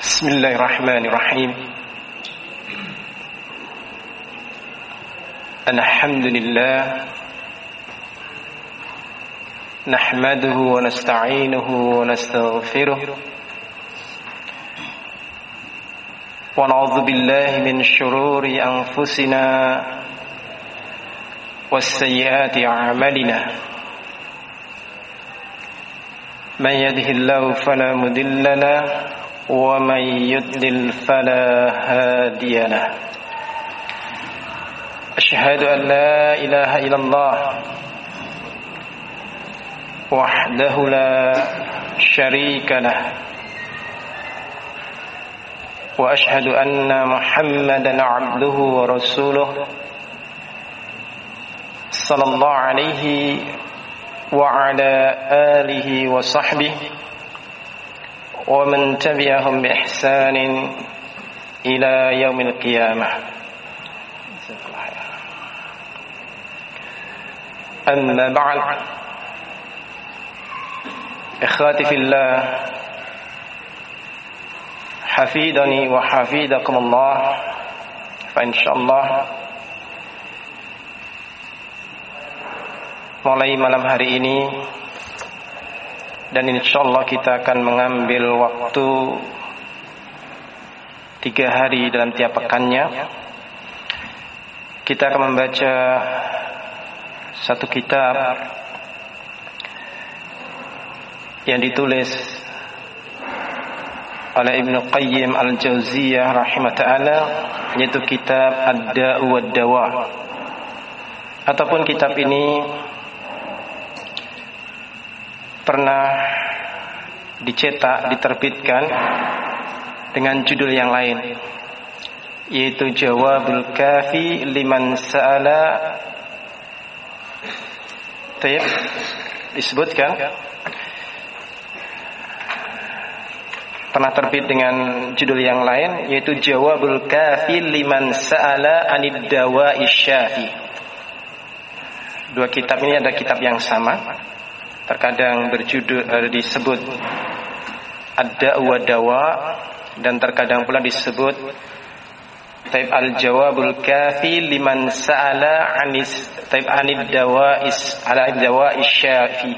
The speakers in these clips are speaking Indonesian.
Bismillahirrahmanirrahim. Alhamdulillah nahmaduhu wa nasta'inuhu wa nastaghfiruh wa na'udzu billahi min shururi anfusina was sayyiati a'malina. Man yahdihillahu fala mudilla lahu wa man yudlil fala hadiya lahu. Asyhadu an la ilaha illallah wahdahu la syarika lahu wa asyhadu anna Muhammadan abduhu wa rasuluh sallallahu alaihi wa ala alihi wa sahbihi wa man tabi'ahum bi ihsanin ila yaumil qiyamah. Amma ba'd. Ikhwati fillah, hafidhani wa hafidakumullah. Fa insyaallah mulai malam hari ini dan insyaallah kita akan mengambil waktu 3 hari dalam tiap pekannya. Kita akan membaca satu kitab yang ditulis oleh Ibnu Qayyim Al-Jauziyah rahimahullah, yaitu kitab Ad-Da'u wad-Dawa. Ataupun kitab ini pernah dicetak, diterbitkan dengan judul yang lain, yaitu Jawabul Kafi liman sa'ala. Disebutkan pernah terbit dengan judul yang lain, yaitu Jawabul Kafi liman sa'ala anid dawa'i syafi. Dua kitab ini ada kitab yang sama, terkadang berjudul disebut Ad-Da'u wad-Dawa dan terkadang pula disebut Taib al-Jawabul Kafi liman sa'ala anid dawa'is ala dawa'is syafi.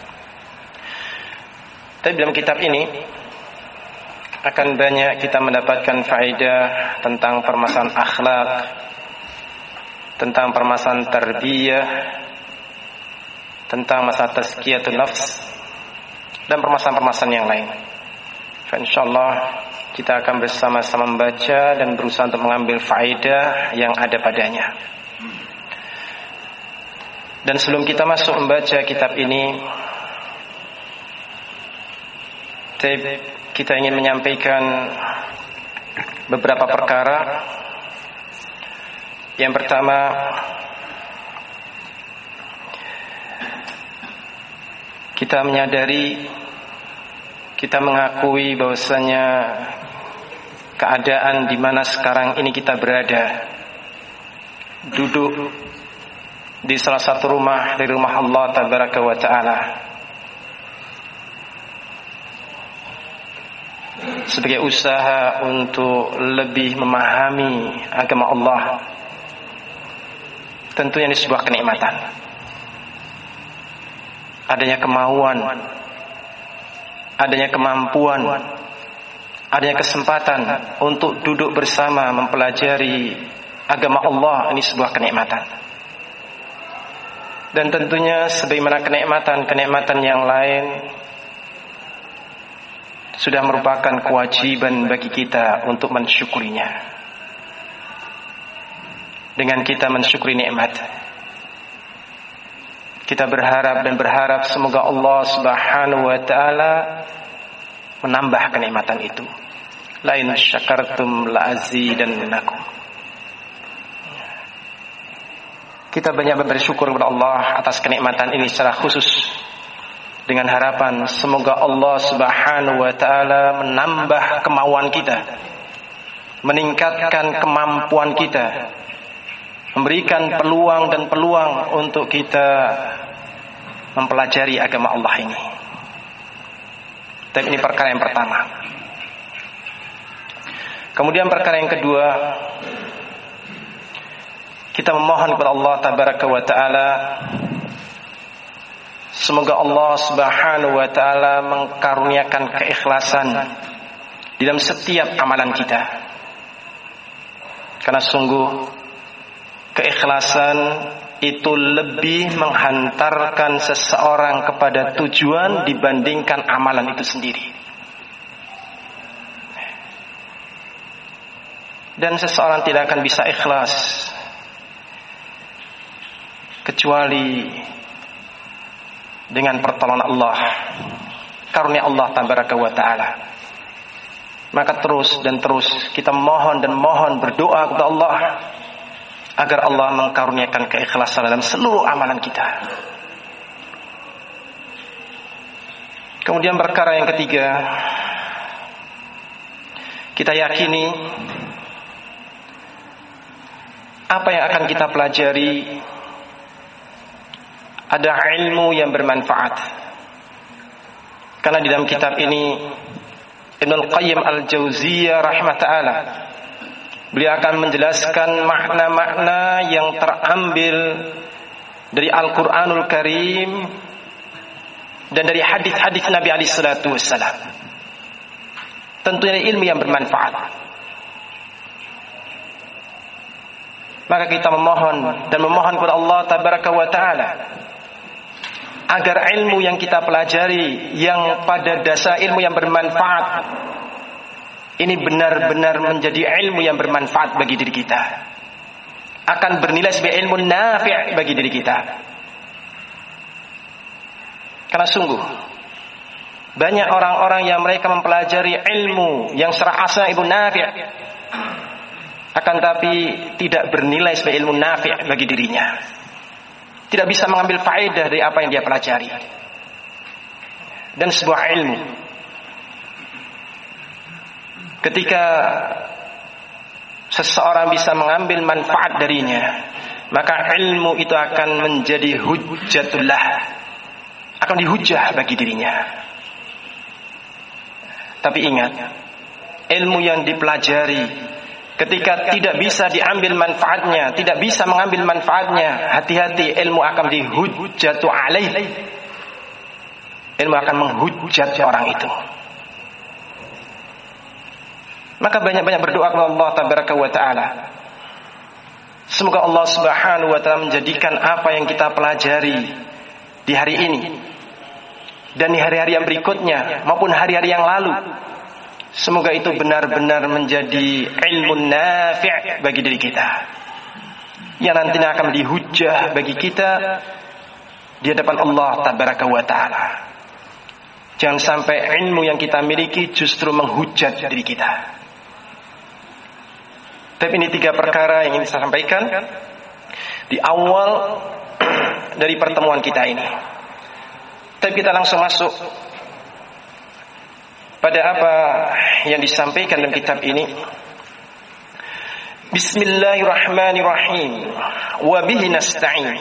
Tapi dalam kitab ini akan banyak kita mendapatkan faedah tentang permasalahan akhlak, tentang permasalahan tarbiyah, tentang masalah tazkiyatun nafs dan permasalahan-permasalahan yang lain. Insyaallah kita akan bersama-sama membaca dan berusaha untuk mengambil faedah yang ada padanya. Dan sebelum kita masuk membaca kitab ini, kita ingin menyampaikan beberapa perkara. Yang pertama, kita menyadari, kita mengakui bahwasanya keadaan di mana sekarang ini kita berada, duduk di salah satu rumah dari rumah Allah Tabaraka wa Ta'ala, sebagai usaha untuk lebih memahami agama Allah, tentunya ini sebuah kenikmatan. Adanya kemauan, adanya kemampuan, adanya kesempatan untuk duduk bersama mempelajari agama Allah, ini sebuah kenikmatan. Dan tentunya sebagaimana kenikmatan yang lain sudah merupakan kewajiban bagi kita untuk mensyukurinya. Dengan kita mensyukuri nikmat, kita berharap semoga Allah Subhanahu wa Ta'ala menambah kenikmatan itu. La in syakartum la azidannakum. Kita banyak bersyukur kepada Allah atas kenikmatan ini secara khusus, dengan harapan semoga Allah Subhanahu wa Ta'ala menambah kemauan kita, meningkatkan kemampuan kita, memberikan peluang untuk kita mempelajari agama Allah ini. Dan ini perkara yang pertama. Kemudian perkara yang kedua, kita memohon kepada Allah tabaraka wa taala, semoga Allah subhanahu wa taala mengkaruniakan keikhlasan di dalam setiap amalan kita. Karena sungguh keikhlasan itu lebih menghantarkan seseorang kepada tujuan dibandingkan amalan itu sendiri. Dan seseorang tidak akan bisa ikhlas kecuali dengan pertolongan Allah, karunia Allah tabaraka wa taala. Maka terus dan terus kita mohon dan mohon berdoa kepada Allah agar Allah mengkaruniakan keikhlasan dalam seluruh amalan kita. Kemudian perkara yang ketiga, kita yakini apa yang akan kita pelajari ada ilmu yang bermanfaat. Karena di dalam kitab ini Ibnul Qayyim Al-Jauziyah rahimahullah, beliau akan menjelaskan makna-makna yang terambil dari Al-Quranul Karim dan dari hadis-hadis Nabi alaihi salatu wassalam. Tentunya ilmu yang bermanfaat. Maka kita memohon dan memohon kepada Allah tabaraka wa taala agar ilmu yang kita pelajari yang pada dasar ilmu yang bermanfaat ini benar-benar menjadi ilmu yang bermanfaat bagi diri kita, akan bernilai sebagai ilmu nafi' bagi diri kita. Karena sungguh banyak orang-orang yang mereka mempelajari ilmu yang secara asal ilmu nafi', akan tapi tidak bernilai sebagai ilmu nafi' bagi dirinya, tidak bisa mengambil faedah dari apa yang dia pelajari. Dan sebuah ilmu, ketika seseorang bisa mengambil manfaat darinya, maka ilmu itu akan menjadi hujjatullah, akan dihujjah bagi dirinya. Tapi ingat, ilmu yang dipelajari ketika tidak bisa diambil manfaatnya, tidak bisa mengambil manfaatnya, hati-hati, ilmu akan dihujjatu alaih. Ilmu akan menghujat orang itu. Maka banyak-banyak berdoa kepada Allah tabaraka wa taala. Semoga Allah subhanahu wa taala menjadikan apa yang kita pelajari di hari ini dan di hari-hari yang berikutnya maupun hari-hari yang lalu, semoga itu benar-benar menjadi ilmu nafi' bagi diri kita, yang nantinya akan dihujjah bagi kita di hadapan Allah tabaraka wa taala. Jangan sampai ilmu yang kita miliki justru menghujat diri kita. Tapi ini 3 perkara yang ingin saya sampaikan di awal dari pertemuan kita ini. Tapi kita langsung masuk pada apa yang disampaikan dalam kitab ini. Bismillahirrahmanirrahim. Wa bihi nasta'in.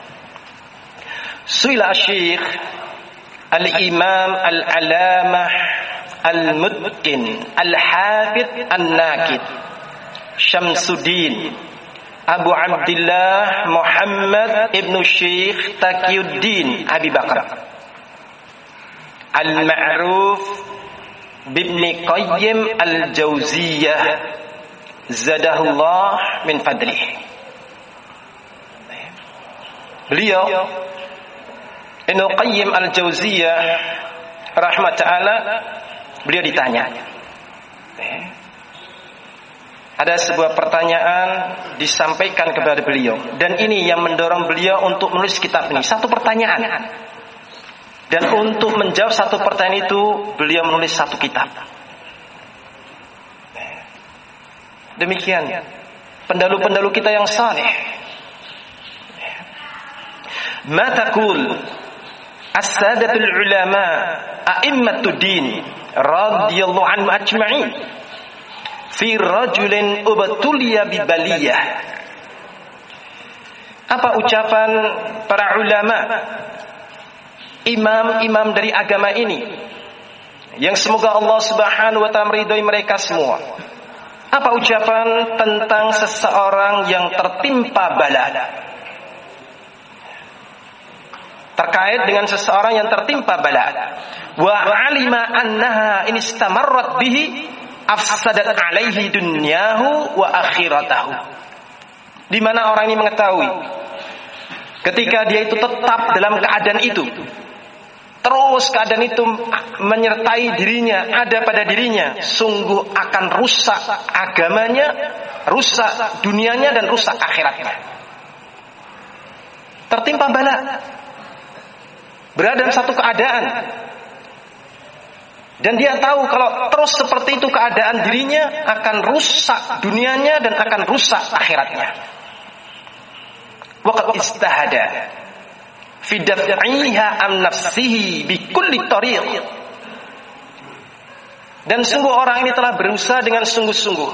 Su'ila Syekh Al-Imam Al-Alamah Al-Mutqin Al-Hafidh An-Nakid Syamsuddin Abu Abdullah Muhammad Ibn Syekh Taqiyuddin Abi Bakar Al-Ma'ruf Bibni Qayyim Al-Jauziyah Zadahullah min fadlih. Beliau Ibnu Qayyim Al-Jauziyah rahmat ta'ala, beliau ditanya, ada sebuah pertanyaan disampaikan kepada beliau, dan ini yang mendorong beliau untuk menulis kitab ini. Satu pertanyaan, dan untuk menjawab satu pertanyaan itu beliau menulis satu kitab. Demikian pendahulu-pendahulu kita yang saleh. Ma taqul as-sadatul ulama a'immatud din radhiyallahu anhum ajma'in fi rajulin ubtuliya bi baliyah. Apa ucapan para ulama, imam-imam dari agama ini, yang semoga Allah Subhanahu wa taala meridhai mereka semua, Apa ucapan tentang seseorang yang tertimpa bala? Terkait dengan seseorang yang tertimpa bala. Wa alima annaha in istamarrat bihi afsadat alaihi dunyahu wa akhiratahu. Di mana orang ini mengetahui ketika dia itu tetap dalam keadaan itu, terus keadaan itu menyertai dirinya, ada pada dirinya, sungguh akan rusak agamanya, rusak dunianya, dan rusak akhiratnya. Tertimpa bala, berada dalam satu keadaan, dan dia tahu kalau terus seperti itu keadaan dirinya, akan rusak dunianya dan akan rusak akhiratnya. Waqad istahada fi daf'iha an nafsihi bi kulli tariq. Dan sungguh orang ini telah berusaha dengan sungguh-sungguh,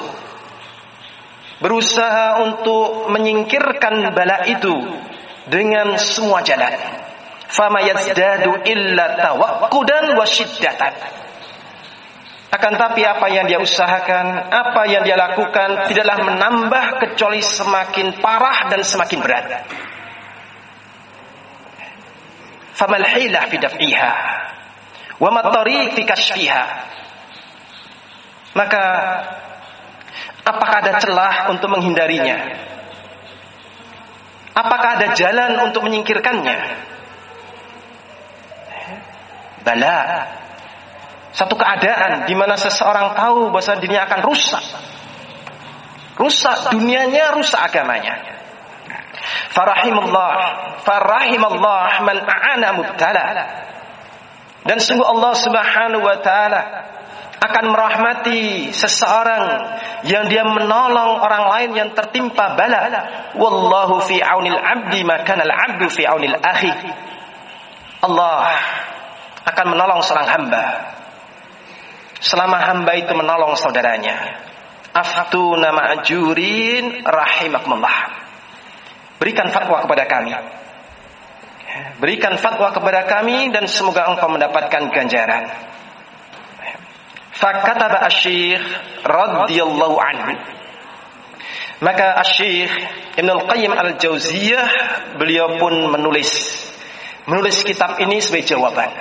berusaha untuk menyingkirkan bala itu dengan semua jalan. Fama yazdadu illa tawaqqudan wa syiddatan. Akan tapi apa yang dia usahakan, apa yang dia lakukan tidaklah menambah kecuali semakin parah dan semakin berat. Famal hilah fi daf'iha wa mat tariq fi kashfiha. Maka apakah ada celah untuk menghindarinya? Apakah ada jalan untuk menyingkirkannya? Bala, satu keadaan di mana seseorang tahu bahwa dirinya akan rusak. Rusak dunianya, rusak agamanya. Farahimallah man a'ana mubtala. Dan sungguh Allah Subhanahu wa taala akan merahmati seseorang yang dia menolong orang lain yang tertimpa bala. Wallahu fi aunil 'abdi ma kana al-'abdu fi aunil akhi. Allah akan menolong seorang hamba selama hamba itu menolong saudaranya. Aftuna ma'jurin rahimakumullah. Berikan fatwa kepada kami. Berikan fatwa kepada kami dan semoga engkau mendapatkan ganjaran. Fakataba asy-syekh radhiyallahu anhu. Maka asy-syekh Ibnu Al-Qayyim Al-Jauziyah beliau pun menulis kitab ini sebagai jawaban.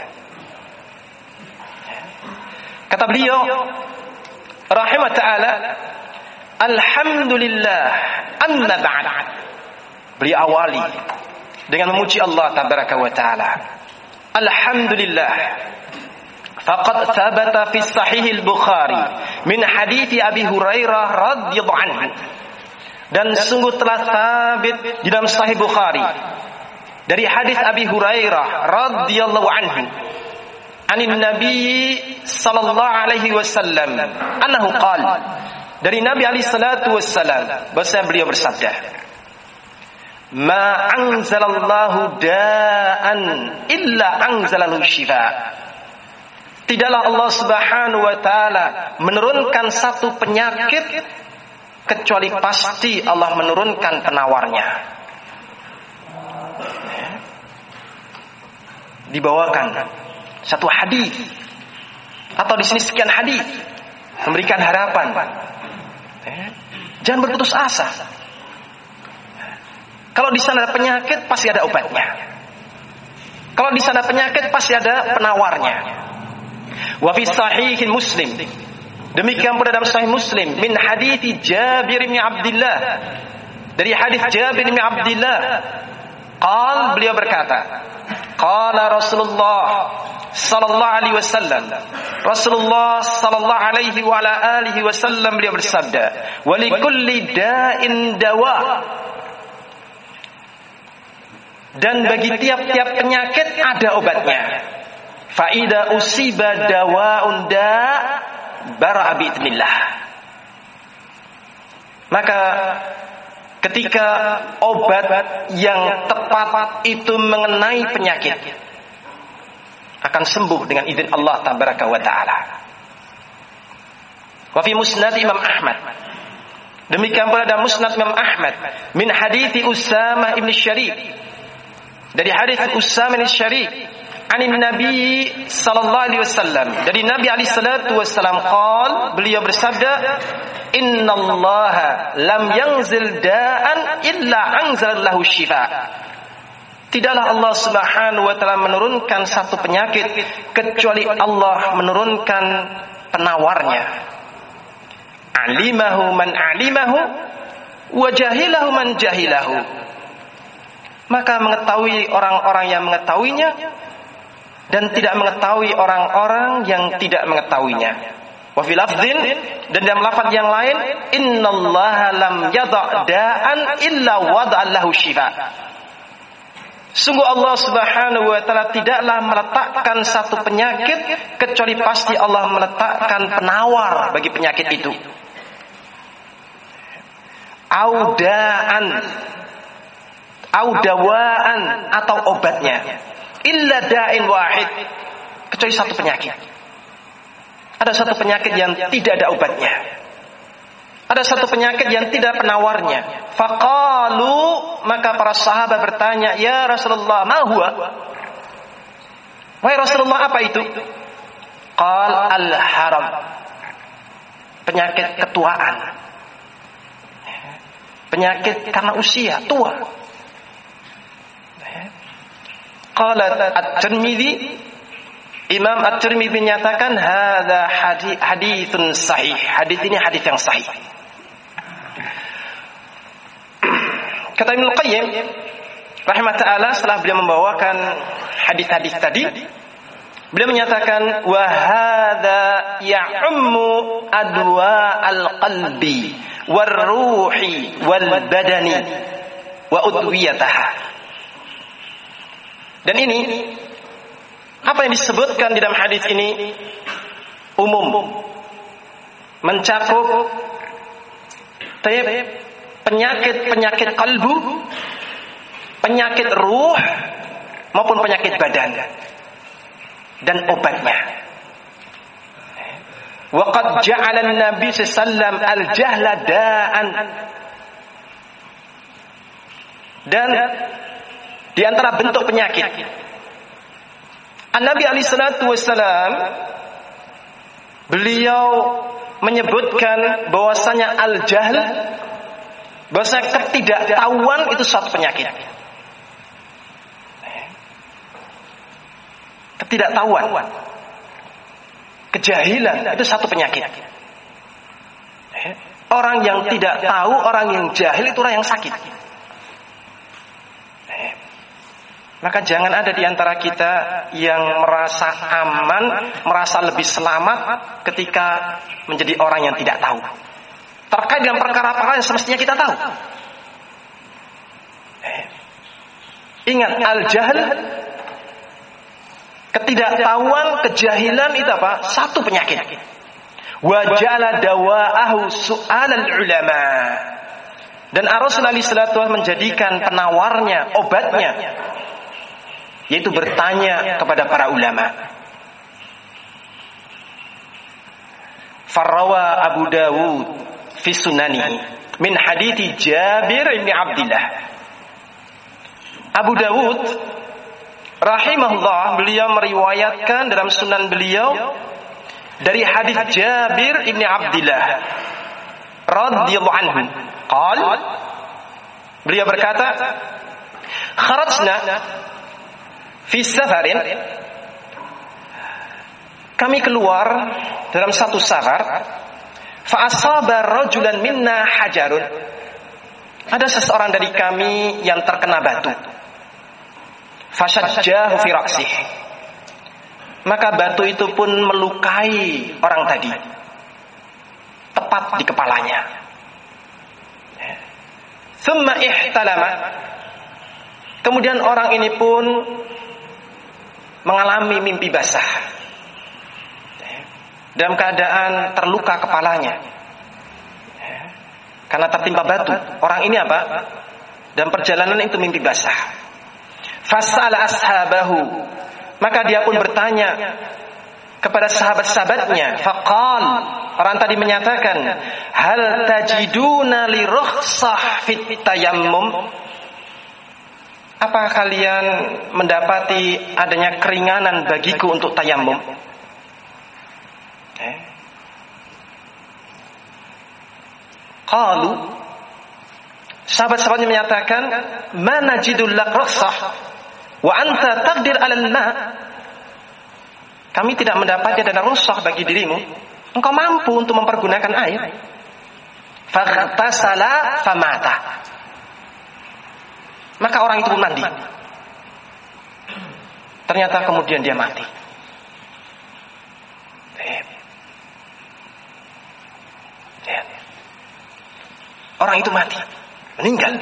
Kata beliau rahimah ta'ala, alhamdulillah amma ba'd. Beliau awali dengan memuji Allah tabaraka wa ta'ala. Alhamdulillah faqad thabata fi sahih al-Bukhari min hadits Abi Hurairah radhiyallahu anhu. Dan sungguh telah sabit di dalam sahih Bukhari dari hadis Abi Hurairah radhiyallahu anhu. Anin Nabi sallallahu alaihi wasallam annahu qala, dari Nabi alaihi salatu wasallam bahwa beliau bersabda, ma anzalallahu da'an illa anzalahu syifa. Tidaklah Allah Subhanahu wa taala menurunkan satu penyakit kecuali pasti Allah menurunkan penawarnya. Dibawakan satu hadis atau di sini sekian hadis memberikan harapan. Jangan berputus asa. Kalau di sana ada penyakit pasti ada obatnya. Kalau di sana penyakit pasti ada penawarnya. Wa fi sahihin Muslim. Demikian pula dalam sahih Muslim min hadits Jabir bin Abdullah. Dari hadis Jabir bin Abdullah, beliau berkata, qala Rasulullah sallallahu alaihi wasallam. Rasulullah sallallahu alaihi wa ala alihi wasallam beliau bersabda, "Wa likulli da'in dawa." Dan bagi tiap-tiap penyakit ada obatnya. Fa idza usiba dawa'un da' bara'a bi'idznillah. Maka ketika obat yang tepat itu mengenai penyakit, akan sembuh dengan izin Allah tabaraka wa ta'ala. Wa fi musnad Imam Ahmad. Demikian pula dalam musnad Imam Ahmad min hadits Usamah ibn Syarif. Dari hadits Usamah bin Syarif anin Nabi sallallahu alaihi wasallam, dari Nabi alaihi salatu wasallam beliau bersabda, innallaha lam yanzil da'an illa anzalallahu syifa. Tidaklah Allah Subhanahu wa taala menurunkan satu penyakit kecuali Allah menurunkan penawarnya. Alimahu man alimahu wa jahilahu man jahilahu. Maka mengetahui orang-orang yang mengetahuinya dan tidak mengetahui orang-orang yang tidak mengetahuinya. Wa fil lafdhin, dan dalam lafaz yang lain, innallaha lam yadha' da'an illa wada'a lahu syifa. Sungguh Allah Subhanahu wa taala tidaklah meletakkan satu penyakit kecuali pasti Allah meletakkan penawar bagi penyakit itu. Audaan, audawaan, atau obatnya. Illa da'in wahid, kecuali satu penyakit. Ada satu penyakit yang tidak ada obatnya. Ada satu penyakit yang tidak penawarnya. Faqalu, maka para sahabat bertanya, ya Rasulullah, ma huwa? Wahai Rasulullah, apa itu? Qal al-haram, penyakit ketuaan. Penyakit karena usia, tua. Qala at-Tirmidzi, Imam at-Tirmidzi menyatakan hadza haditsun sahih. Hadis ini hadis yang sahih. Kata Ibnu Qayyim rahimah ta'ala, setelah beliau membawakan hadis-hadis tadi, beliau menyatakan wa hadza ya'ummu adwa al-qalbi war-ruhi wal-badani wa udwiyataha. Dan ini apa yang disebutkan di dalam hadis ini umum, mencakup penyakit kalbu, penyakit ruh maupun penyakit badan dan obatnya. Wa qad ja'ala an-nabi sallam al-jahla da'an, dan di antara bentuk penyakit An-Nabi alaihi salatu wassalam, beliau menyebutkan bahwasanya al-jahl, bahwasanya ketidaktahuan itu suatu penyakit. Ketidaktahuan, kejahilan itu satu penyakit. Orang yang tidak tahu, orang yang jahil itu orang yang sakit. Maka jangan ada di antara kita yang merasa aman, merasa lebih selamat ketika menjadi orang yang tidak tahu terkait dengan perkara-perkara yang semestinya kita tahu. Ingat, al-jahl, ketidaktahuan, kejahilan itu apa? Satu penyakit. Wa ja'ala dawa'ahu su'alal ulama. Dan Rasulullah sallallahu alaihi menjadikan penawarnya, obatnya, yaitu bertanya kepada para ulama. Farrawa Abu Dawud fi sunanihi min hadithi Jabir bin Abdullah. Abu Dawud rahimahullah, beliau meriwayatkan dalam sunan beliau dari hadis Jabir bin Abdullah radhiyallahu anhu. Qal, beliau berkata, kharajna fi safarin, kami keluar dalam satu safar, fa asaba rajulan minna hajarun, ada seseorang dari kami yang terkena batu, fashajjahu fi ra'sih, maka batu itu pun melukai orang tadi tepat di kepalanya. Thumma ihtalama, kemudian orang ini pun mengalami mimpi basah dalam keadaan terluka kepalanya karena tertimpa batu. Orang ini apa? Dalam perjalanan itu mimpi basah. Fas'ala ashabahu, maka dia pun bertanya kepada sahabat-sahabatnya. Faqal, orang tadi menyatakan, hal tajiduna li rukhsah fit tayammum, Apa kalian mendapati adanya keringanan bagiku untuk tayamum? Qalu, sahabat-sahabatnya menyatakan, ma najidul lak rakhsah wa anta taqdir 'alal ma. Kami tidak mendapati ada rukhsah bagi dirimu. Engkau mampu untuk mempergunakan air. Faghtasala famata. Maka orang itu mandi. Ternyata kemudian dia mati. Orang itu mati, meninggal.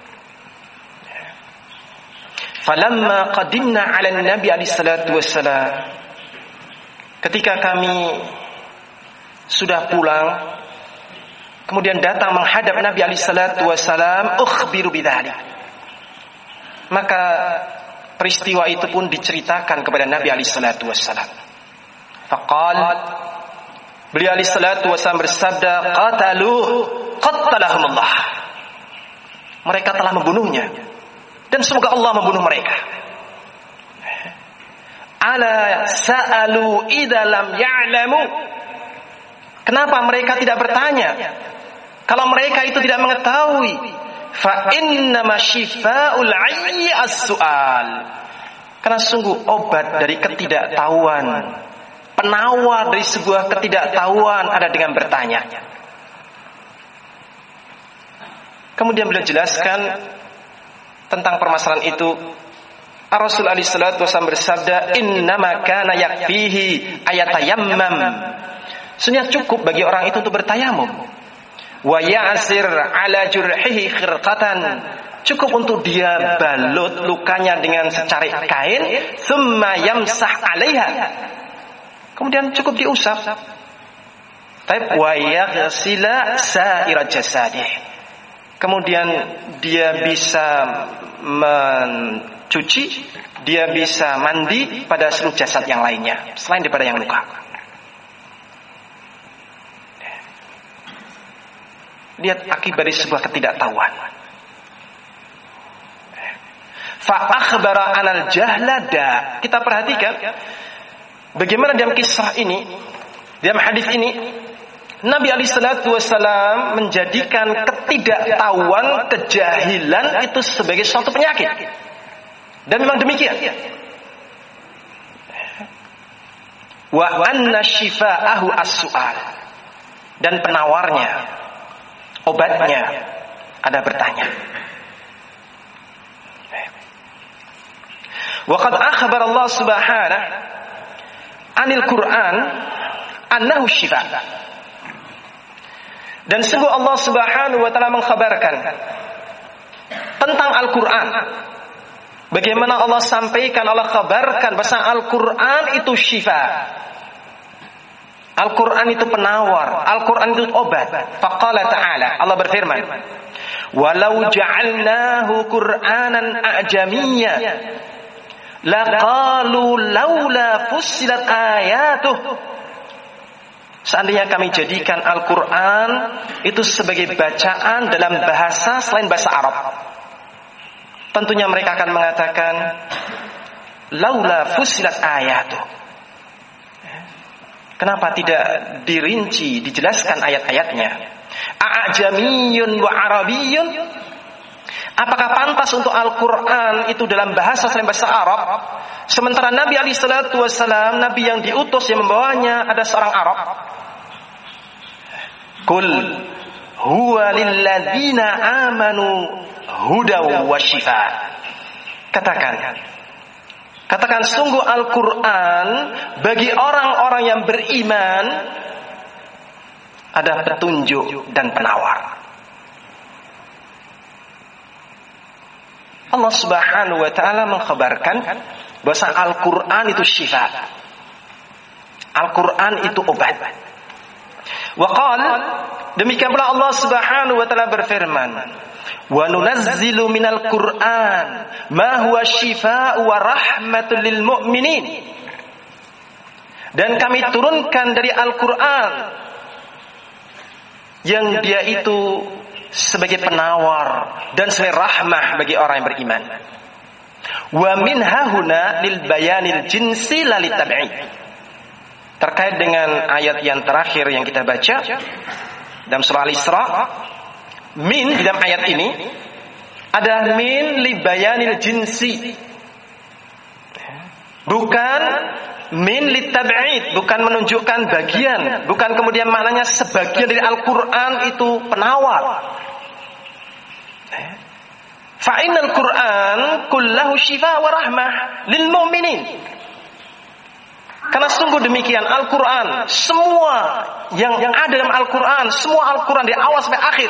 Falamma qadimna 'ala Nabi alaihi salatu wassalam, ketika kami sudah pulang, kemudian datang menghadap Nabi alaihi salatu wassalam, ukhbiru bidzalik. Maka peristiwa itu pun diceritakan kepada Nabi alaihi salatu wassalam. Faqal, beliau alaihi salatu wassalam bersabda, qatalahumullah. Mereka telah membunuhnya dan semoga Allah membunuh mereka. Ala sa'alu idza lam ya'lamu. Kenapa mereka tidak bertanya? Kalau mereka itu tidak mengetahui, fa innama syifa'ul 'ayyi as-su'al. Karena sungguh obat dari ketidaktahuan, penawar dari sebuah ketidaktahuan ada dengan bertanya. Kemudian beliau jelaskan tentang permasalahan itu. Rasul alaihi salatu wasallam bersabda, innama kana yakfihi ayatayammam. Sebenarnya cukup bagi orang itu untuk bertayamum. Wa ya'sir ala jurhihi khirqatan. Cukup untuk dia balut lukanya dengan secarik kain, thumma yamsah 'alaiha. Kemudian cukup diusap. Wa yaghsila sa'ira jasadih. Kemudian dia bisa mencuci, dia bisa mandi pada seluruh jasad yang lainnya selain daripada yang luka. Lihat akibat dari sebuah ketidaktahuan. Fa akhbara anal jahlada. Kita perhatikan bagaimana dalam kisah ini, dalam hadis ini, Nabi alaihi salatu wasallam menjadikan ketidaktahuan, kejahilan itu sebagai suatu penyakit. Dan memang demikian. Wa anna shifa'ahu as-su'al. Dan penawarnya, obatnya ada bertanya. Wa qad akhbara Allah subhanahu anil Qur'an annahu shifa'. Dan sungguh Allah subhanahu wa ta'ala mengkhabarkan tentang Al-Quran. Bagaimana Allah sampaikan, Allah kabarkan bahwa Al-Quran itu syifa. Al-Quran itu penawar, Al-Quran itu obat. Faqala ta'ala, Allah berfirman, walau ja'alnahu Qur'anan a'jamiyya laqalu laula fussilat ayatuh. Seandainya kami jadikan Al-Quran itu sebagai bacaan dalam bahasa selain bahasa Arab, tentunya mereka akan mengatakan laula fussilat ayatuh. Kenapa tidak dirinci, dijelaskan ayat-ayatnya? A'jamiyun wa arabiyyun. Apakah pantas untuk Al-Quran itu dalam bahasa selain bahasa Arab, sementara Nabi alaihi salatu wasallam, Nabi yang diutus yang membawanya ada seorang Arab? Qul huwa lilladzina amanu hudaw wa shifa. Katakan sungguh Al-Quran bagi orang-orang yang beriman ada petunjuk dan penawar. Allah subhanahu wa ta'ala mengkhabarkan bahwa Al-Quran itu syifa. Al-Quran itu obat. Wa qala, demikian pula Allah subhanahu wa ta'ala berfirman, wa nunazzilu minal Qur'an ma huwa syifaa'u wa rahmatul lil mu'minin. Dan kami turunkan dari Al-Quran yang dia itu sebagai penawar dan sebagai rahmah bagi orang yang beriman. Wa min hahuna lil bayanil jinsi la litab'id. Terkait dengan ayat yang terakhir yang kita baca dalam surah Al-Isra, min di dalam ayat ini ada min li bayanil jinsi. Bukan min li tab'id, bukan menunjukkan bagian, bukan kemudian maknanya sebagian dari Al-Qur'an itu penawar. Fa'innal Qur'an kullahu shifa wa rahmah lil mu'minin. Karena sungguh demikian Al-Qur'an, semua yang ada dalam Al-Qur'an, semua Al-Qur'an dari awal sampai akhir,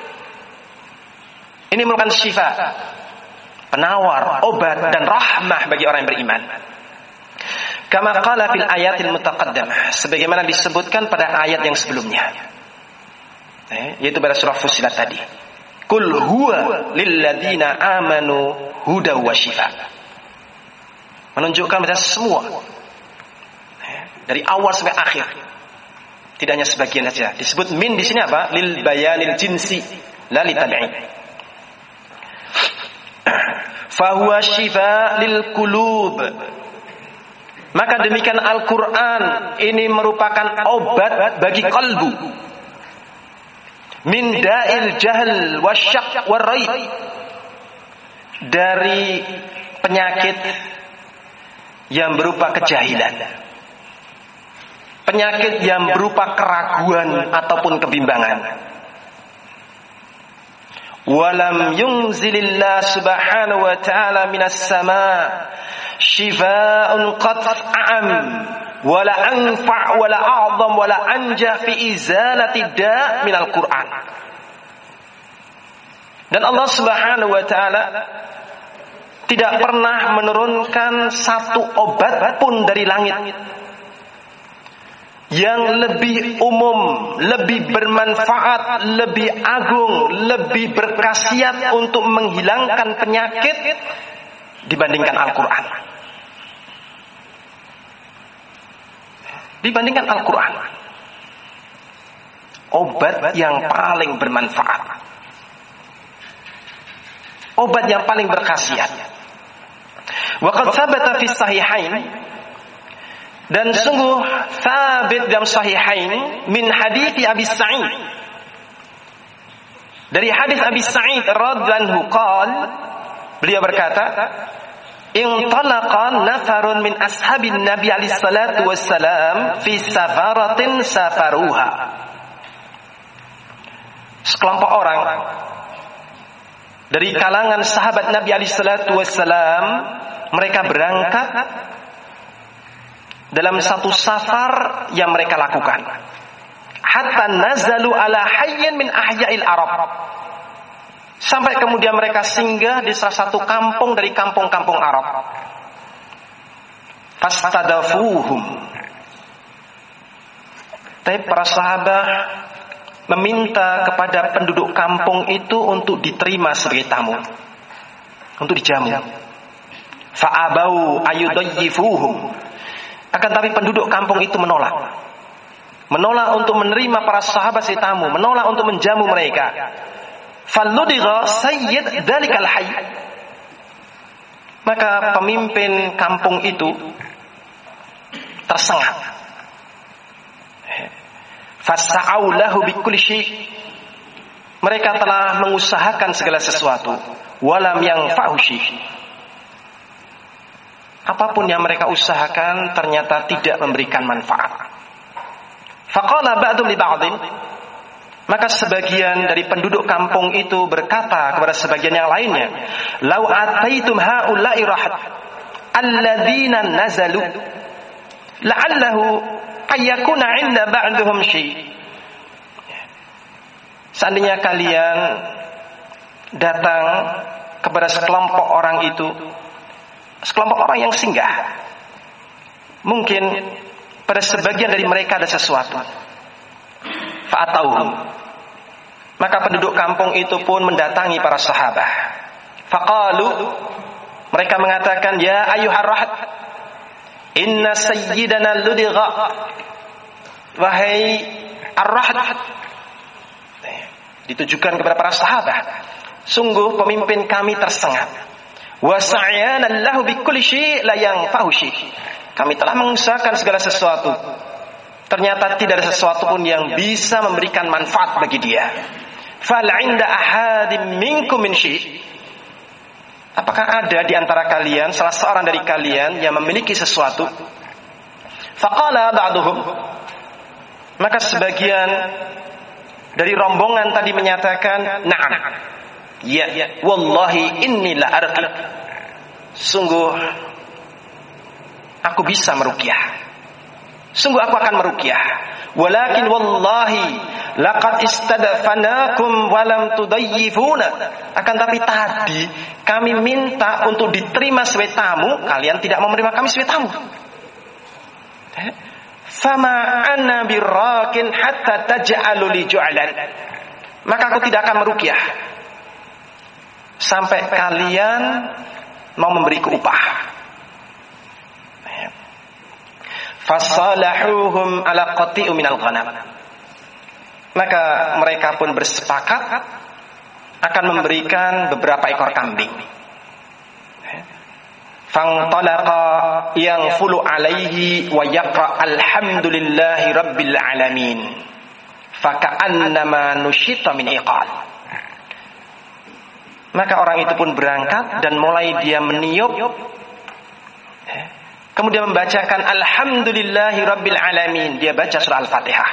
ini merupakan syifa, penawar, obat dan rahmah bagi orang yang beriman. Kama qala fil ayatil mutaqaddamah, sebagaimana disebutkan pada ayat yang sebelumnya, yaitu pada surah Fussilat tadi. Qul huwa lilladzina amanu huda wa shifa. Menunjukkan pada semua, dari awal sampai akhir, tidak hanya sebagian saja. Disebut min di sini apa? Lil bayanil jinsi la litab'id. Fahuwa shifa lil qulub. Maka demikian Al-Qur'an ini merupakan obat bagi kalbu. Min da'il jahl wasyak warraib, dari penyakit yang berupa kejahilan, penyakit yang berupa keraguan ataupun kebimbangan. Walam yunzilillah subhanahu wa ta'ala minas sama' shifaa'un qat'am wala anfa' wala a'zam wala anja fi izalati da' minal Qur'an. Dan Allah Subhanahu wa taala tidak pernah menurunkan satu obat pun dari langit yang lebih umum, lebih bermanfaat, lebih agung, lebih berkhasiat untuk menghilangkan penyakit dibandingkan Al-Qur'an. Dibandingkan Al-Qur'an, obat yang paling bermanfaat, obat yang paling berkhasiat. Wa qad thabata fi sahihain, dan sungguh thabit dalam sahihain min hadits Abi Sa'id, dari hadis Abi Sa'id radhiyallahu anhu qala, beliau berkata, intalaqa nafarun min ashabin Nabi alaihi salatu wassalam fi safaratin safaruha. Sekelompok orang dari kalangan sahabat Nabi alaihi salatu wassalam, mereka berangkat dalam satu safar yang mereka lakukan. Hatta nazalu ala hayyin min ahya'il Arab, sampai kemudian mereka singgah di salah satu kampung dari kampung-kampung Arab. Fastadafuhum. Tapi para sahabat meminta kepada penduduk kampung itu untuk diterima sebagai tamu, untuk dijamu. Fa'abau ayudayyifuhum. Akan tapi penduduk kampung itu menolak untuk menerima para sahabat sebagai tamu, menolak untuk menjamu mereka. Falludigha sayyid dzalikal hayy. Maka pemimpin kampung itu tersengat. Fasa'au lahu bikulli syai'. Mereka telah mengusahakan segala sesuatu, walam yanfa'u syai'. Apapun yang mereka usahakan ternyata tidak memberikan manfaat. Faqala ba'dhum li ba'dhin, maka sebagian dari penduduk kampung itu berkata kepada sebagian yang lainnya, "Lau ataitum haula'i rahat alladzina nazalu la'allahu ayyakuna 'inda ba'dhum syai'." Seandainya kalian datang kepada sekelompok orang itu, sekelompok orang yang singgah, mungkin pada sebagian dari mereka ada sesuatu. Fa'atauhum. Maka penduduk kampung itu pun mendatangi para sahabat. Faqalu, mereka mengatakan, ya ayyuhar rahat, inna sayyidana ludigha. Wahai ar-rahat, ditujukan kepada para sahabat, sungguh pemimpin kami tersengat. wa sa'yana lahu bikulli syai' la yanfa'u syai'. Kami telah mengusahakan segala sesuatu. Ternyata tidak ada sesuatu pun yang bisa memberikan manfaat bagi dia. Fal 'inda ahadim minkum min syai'. Apakah ada di antara kalian salah seorang dari kalian yang memiliki sesuatu? Faqala ba'duhum. Maka sebagian dari rombongan tadi menyatakan, "Na'am." Ya, wallahi inni la arqi. Sungguh aku bisa meruqyah. Sungguh aku akan meruqyah. Walakin wallahi laqad istadfanakum wa lam tudayyifuna. Akan tapi tadi kami minta untuk diterima sebagai tamu, kalian tidak mau menerima kami sebagai tamu. Fama ana birrakin hatta taj'alu li ju'lan. Maka aku tidak akan meruqyah sampai kalian mau memberiku upah. Fasalahuhum ala qati'u minal ghanam. Maka mereka pun bersepakat akan memberikan beberapa ekor kambing. Fantalaqa yanfulu alaihi wa yaqra alhamdulillahi rabbil alamin. Faka'annama nushita min iqal. Maka orang itu pun berangkat dan mulai dia meniup, kemudian membacakan alhamdulillahi rabbil alamin. Dia baca surah Al-Fatihah.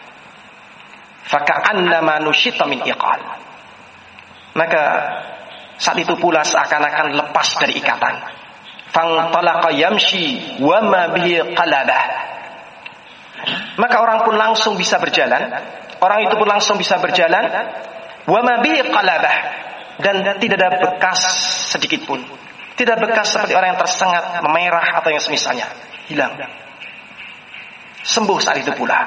Faka'annama nushita min iqal. Maka saat itu pula seakan-akan lepas dari ikatan. Fantalaqa yamshi wa ma bihi qalabah. Maka orang pun langsung bisa berjalan. Orang itu pun langsung bisa berjalan. Wa ma bihi qalabah. Dan tidak ada bekas sedikit pun. Tidak bekas seperti orang yang tersengat, memerah atau yang semisalnya. Hilang. Sembuh saat itu pula.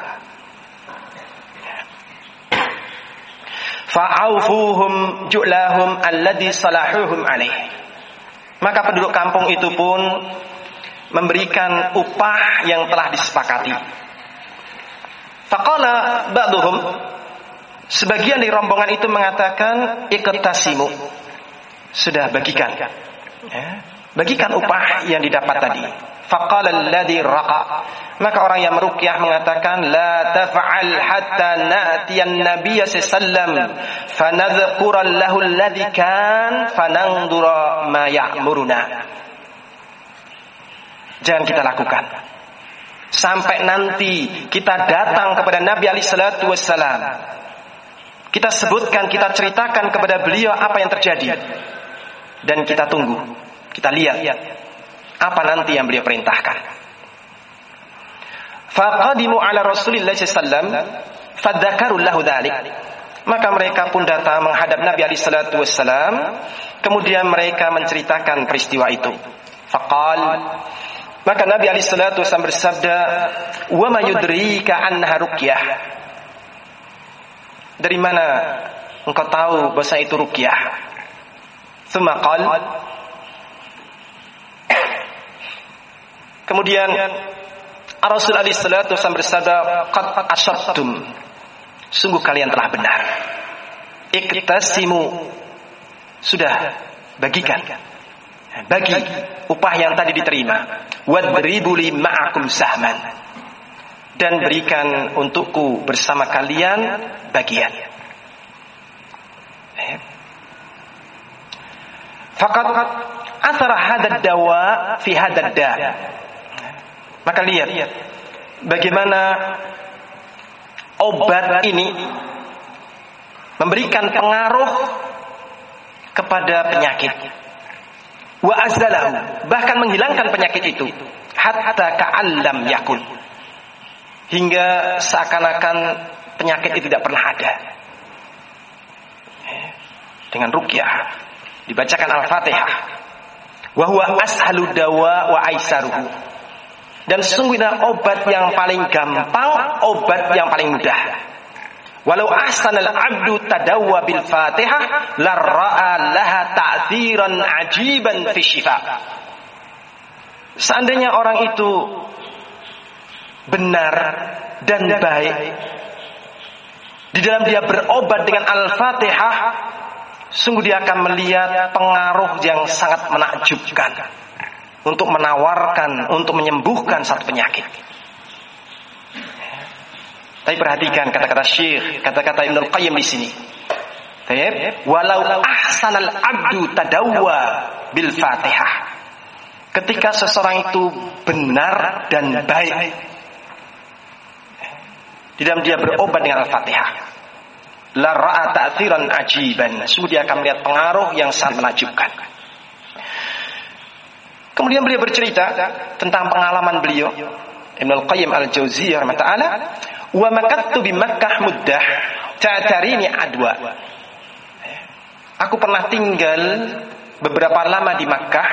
Fa'aufuhum ju'lahum alladhi salahuhum alaih. Maka penduduk kampung itu pun memberikan upah yang telah disepakati. Faqala ba'duhum. Sebagian dari rombongan itu mengatakan iqtasimu. Sudah bagikan. Bagikan upah yang didapat tadi. Faqala alladhi raqa. Maka orang yang meruqyah mengatakan la taf'al hatta na'tiyan nabiyya sallam fanadhkura lahu alladhi kan fananzura ma ya'muruna. Jangan kita lakukan sampai nanti kita datang kepada Nabi alaihi salatu wassalam. Kita sebutkan, kita ceritakan kepada beliau apa yang terjadi. Dan kita tunggu, kita lihat apa nanti yang beliau perintahkan. Faqadimu ala Rasulillah sallallahu fadzakaru lahu dzalik. Maka mereka pun datang menghadap Nabi alaihi salatu wassalam, kemudian mereka menceritakan peristiwa itu. Faqal, maka Nabi alaihi salatu wassalam bersabda, "Wa ma yudrika annaha ruqyah?" Dari mana engkau tahu bahasa itu ruqyah? Tsumma qal, kemudian Rasul alaihi salatu wasallam bersabda, "Qad asabtum." Sungguh kalian telah benar. Iqtasimu. Sudah bagikan. Bagi upah yang tadi diterima. Wadribu li ma'akum sahman. Dan berikan untukku bersama kalian bagian. Faqad athara hadad dawa fi hadad da. Maka lihat bagaimana obat ini memberikan pengaruh kepada penyakit. Wa azalahu, bahkan menghilangkan penyakit itu. Hatta ka'allam yakun, hingga seakan-akan penyakit itu tidak pernah ada. Dengan ruqyah dibacakan Al-Fatihah. Wa huwa ashalu dawa wa aisaruhu. Dan sesungguhnya obat yang paling gampang, obat yang paling mudah. Walau ahsanal abdu tadawwa bil Fatihah larra'a laha ta'thiran ajiban fi syifa. Seandainya orang itu benar dan baik di dalam dia berobat dengan Al-Fatihah, sungguh dia akan melihat pengaruh yang sangat menakjubkan untuk menawarkan, untuk menyembuhkan satu penyakit. Tapi perhatikan kata-kata Syekh, kata-kata Ibnul Qayyim di sini. Walau ahsanal abdu tadawwa bil Fatihah. Ketika seseorang itu benar dan baik di dalam dia berobat dengan Al-Fatihah, la ra'a ta'thiran ajiban, sungguh dia akan melihat pengaruh yang sangat menakjubkan. Kemudian beliau bercerita tentang pengalaman beliau, Ibnul Qayyim Al-Jauziyah rahimahullah, wa makattu bi Makkah muddah ta'tarini adwa. Aku pernah tinggal beberapa lama di Makkah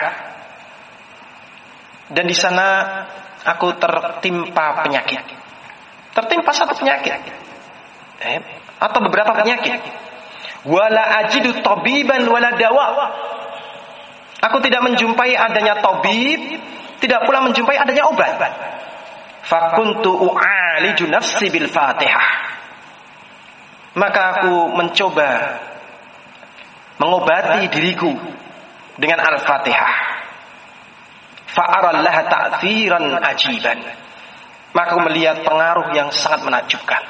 dan di sana aku tertimpa penyakit. Tertimpa satu penyakit atau beberapa penyakit. Wala ajidu tabiban wala dawa. Aku tidak menjumpai adanya tabib, tidak pula menjumpai adanya obat. Fakuntu u'aliju nafsi bil Fatihah. Maka aku mencoba mengobati diriku dengan Al-Fatihah. Fa'arallaha ta'thiran ajiban. Maka aku melihat pengaruh yang sangat menakjubkan.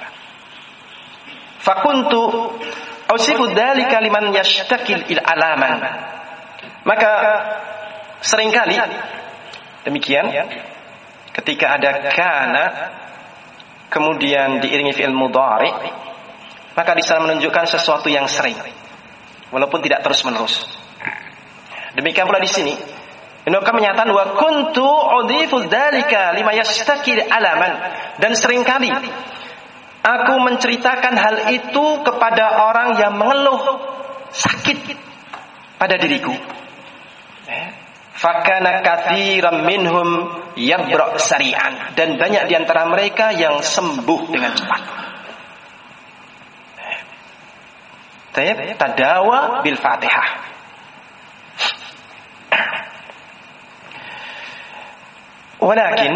Fakuntu usifu dzalika liman yashtaqil il alaman. Maka seringkali demikian ketika ada kana kemudian diiringi fi'il mudhari, maka di sana menunjukkan sesuatu yang sering walaupun tidak terus-menerus. Demikian pula di sini Indoka menyatakan wa kuntu udhifu dzalika lima yashtaqil alaman, dan seringkali aku menceritakan hal itu kepada orang yang mengeluh sakit pada diriku. Fakana katsiran minhum yabra sari'an, dan banyak di antara mereka yang sembuh dengan cepat. Tadawa bil Fatihah. Walakin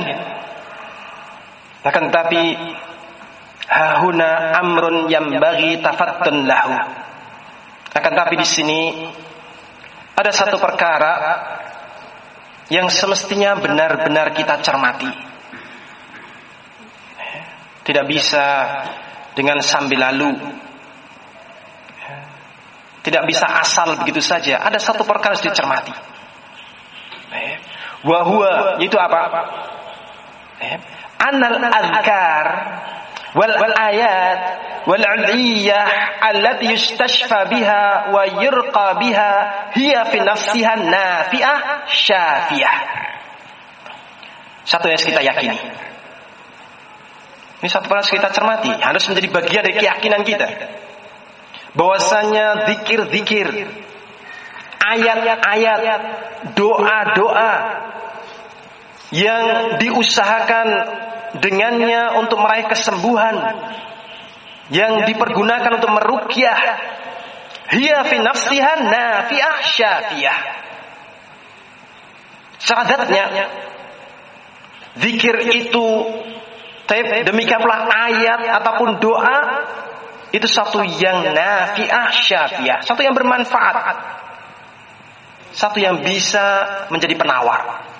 akan tapi hahuna amrun yambaghi tafattun lahu. Akan tapi di sini ada satu perkara yang semestinya benar-benar kita cermati. Tidak bisa dengan sambil lalu. Tidak bisa asal begitu saja. Ada satu perkara yang harus dicermati. Wahua, itu apa? Annal azkar wal ayat wal adiyah allati yustashfa biha wa yurqa biha hiya fi nafsiha nafi'ah syafiyah. Satu yang harus kita yakini. Ini satu yang harus kita cermati, harus menjadi bagian dari keyakinan kita. Bahwasanya zikir-zikir, ayat-ayat, doa-doa yang diusahakan dengannya untuk meraih kesembuhan, yang dipergunakan untuk meruqyah, hiya fi nafsiha nafi'ah syafiyah. Syahadatnya zikir itu, demikian pula ayat ataupun doa itu satu yang nafi'ah syafiyah, satu yang bermanfaat, satu yang bisa menjadi penawar.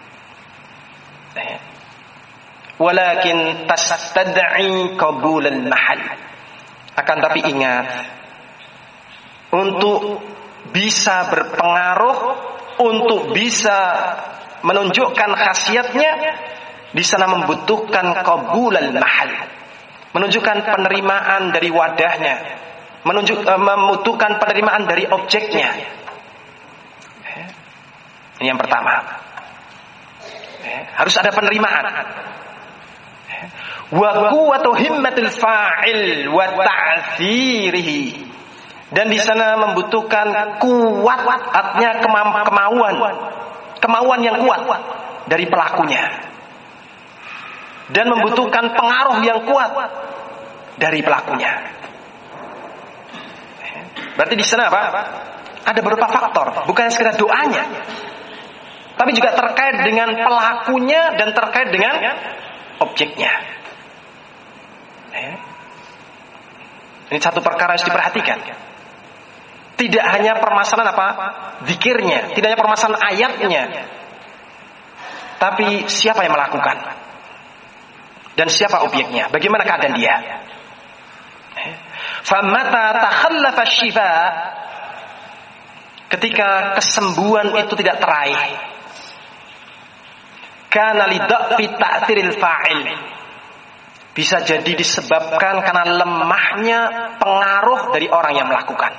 Walakin tastad'i qabulal mahal. Akan tapi ingat, untuk bisa berpengaruh, untuk bisa menunjukkan khasiatnya, di sana membutuhkan qabulal mahal, menunjukkan penerimaan dari wadahnya, membutuhkan penerimaan dari objeknya. Ini yang pertama. Harus ada penerimaan. Wa quwwatu himmatil fa'il wa ta'thirihi. Dan di sana membutuhkan kuat, artinya kemauan yang kuat dari pelakunya. Dan membutuhkan pengaruh yang kuat dari pelakunya. Berarti di sana apa? Ada beberapa faktor, bukan sekedar doanya, tapi juga terkait dengan pelakunya dan terkait dengan objeknya. Ini satu perkara harus diperhatikan. Tidak hanya permasalahan zikirnya, tidak hanya permasalahan ayatnya, tapi siapa yang melakukan dan siapa objeknya, bagaimana keadaan dia. Famata takhallafa syifa, ketika kesembuhan itu tidak teraih, kana lidhafi ta'thiril fa'il, bisa jadi disebabkan karena lemahnya pengaruh dari orang yang melakukan.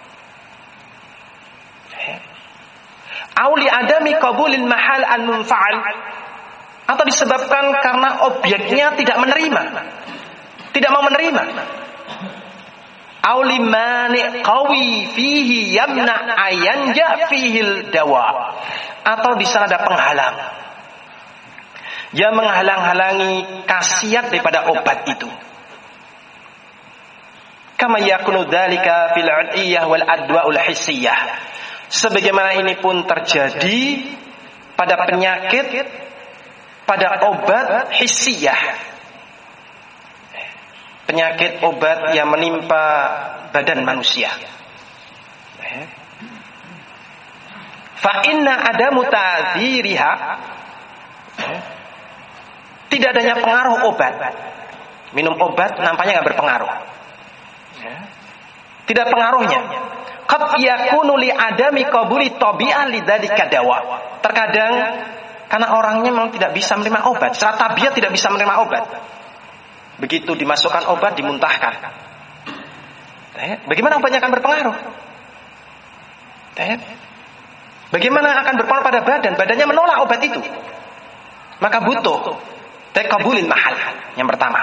Auli adami qabulil mahal an munfa'al, atau disebabkan karena objeknya tidak menerima, tidak mau menerima. Auli mani qawi fihi yamna ayanja fihil dawa, atau di sana ada penghalang yang menghalang-halangi khasiat daripada obat itu. Kama yakunu dzalika fil 'adiyah wal adwa'ul hissiyah, sebagaimana ini pun terjadi pada penyakit, pada obat hissiyah, penyakit obat yang menimpa badan manusia. Fa inna adamu ta'dziriha, tidak adanya pengaruh obat. Minum obat nampaknya nggak berpengaruh. Tidak pengaruhnya. Qad yakunu li adami qabuli tabi'ah lidzalika dawa. Terkadang karena orangnya memang tidak bisa menerima obat, secara tabiat tidak bisa menerima obat. Begitu dimasukkan obat, dimuntahkan. Bagaimana obatnya akan berpengaruh? Bagaimana akan berpengaruh pada badan? Badannya menolak obat itu. Maka butuh taqabulil mahal yang pertama.